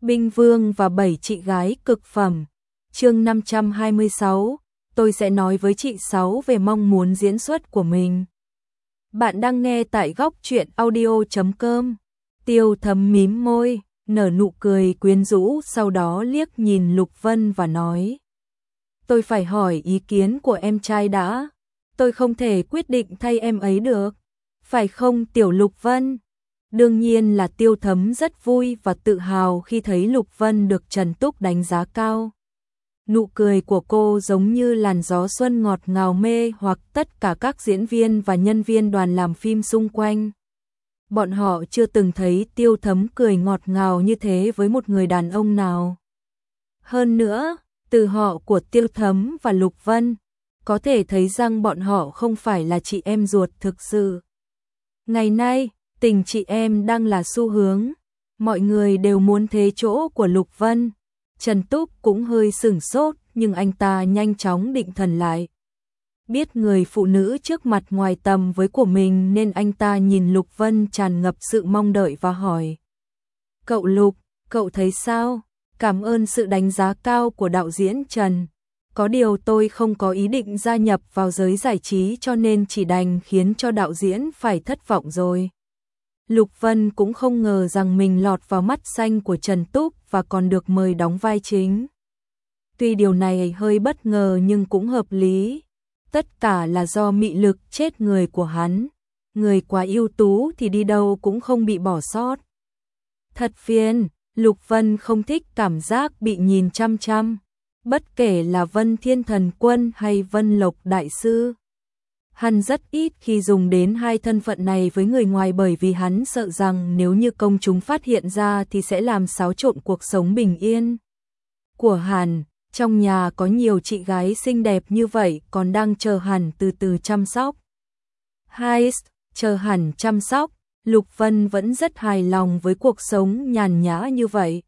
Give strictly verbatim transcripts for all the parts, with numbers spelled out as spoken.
Binh Vương và bảy chị gái cực phẩm. Chương năm trăm hai mươi sáu, tôi sẽ nói với chị Sáu về mong muốn diễn xuất của mình. Bạn đang nghe tại góc truyện audio chấm com. Tiêu Thấm mím môi, nở nụ cười quyến rũ, sau đó liếc nhìn Lục Vân và nói: "Tôi phải hỏi ý kiến của em trai đã. Tôi không thể quyết định thay em ấy được. Phải không Tiểu Lục Vân?" Đương nhiên là Tiêu Thấm rất vui và tự hào khi thấy Lục Vân được Trần Túc đánh giá cao. Nụ cười của cô giống như làn gió xuân ngọt ngào mê hoặc tất cả các diễn viên và nhân viên đoàn làm phim xung quanh. Bọn họ chưa từng thấy Tiêu Thấm cười ngọt ngào như thế với một người đàn ông nào. Hơn nữa, từ họ của Tiêu Thấm và Lục Vân, có thể thấy rằng bọn họ không phải là chị em ruột thực sự. Ngày nay, tình chị em đang là xu hướng, mọi người đều muốn thế chỗ của Lục Vân. Trần Túc cũng hơi sửng sốt, nhưng anh ta nhanh chóng định thần lại. Biết người phụ nữ trước mặt ngoài tầm với của mình nên anh ta nhìn Lục Vân tràn ngập sự mong đợi và hỏi: "Cậu Lục, cậu thấy sao? Cảm ơn sự đánh giá cao của đạo diễn Trần. Có điều tôi không có ý định gia nhập vào giới giải trí cho nên chỉ đành khiến cho đạo diễn phải thất vọng rồi." Lục Vân cũng không ngờ rằng mình lọt vào mắt xanh của Trần Túc và còn được mời đóng vai chính. Tuy điều này hơi bất ngờ nhưng cũng hợp lý. Tất cả là do mị lực chết người của hắn. Người quá ưu tú thì đi đâu cũng không bị bỏ sót. Thật phiền, Lục Vân không thích cảm giác bị nhìn chăm chăm. Bất kể là Vân Thiên Thần Quân hay Vân Lộc Đại Sư. Hắn rất ít khi dùng đến hai thân phận này với người ngoài bởi vì hắn sợ rằng nếu như công chúng phát hiện ra thì sẽ làm xáo trộn cuộc sống bình yên của hắn. Trong nhà có nhiều chị gái xinh đẹp như vậy còn đang chờ hắn từ từ chăm sóc. Hai, chờ hắn chăm sóc, Lục Vân vẫn rất hài lòng với cuộc sống nhàn nhã như vậy.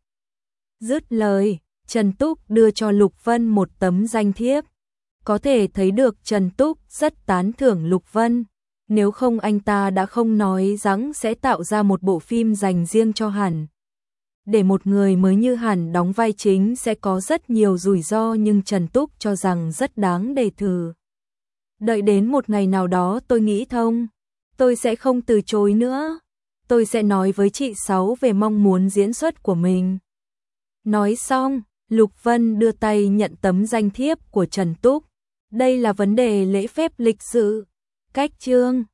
Dứt lời, Trần Túc đưa cho Lục Vân một tấm danh thiếp. Có thể thấy được Trần Túc rất tán thưởng Lục Vân, nếu không anh ta đã không nói rằng sẽ tạo ra một bộ phim dành riêng cho hắn. Để một người mới như hắn đóng vai chính sẽ có rất nhiều rủi ro nhưng Trần Túc cho rằng rất đáng để thử. Đợi đến một ngày nào đó tôi nghĩ thông, tôi sẽ không từ chối nữa. Tôi sẽ nói với chị Sáu về mong muốn diễn xuất của mình. Nói xong, Lục Vân đưa tay nhận tấm danh thiếp của Trần Túc. Đây là vấn đề lễ phép lịch sự. Cách chương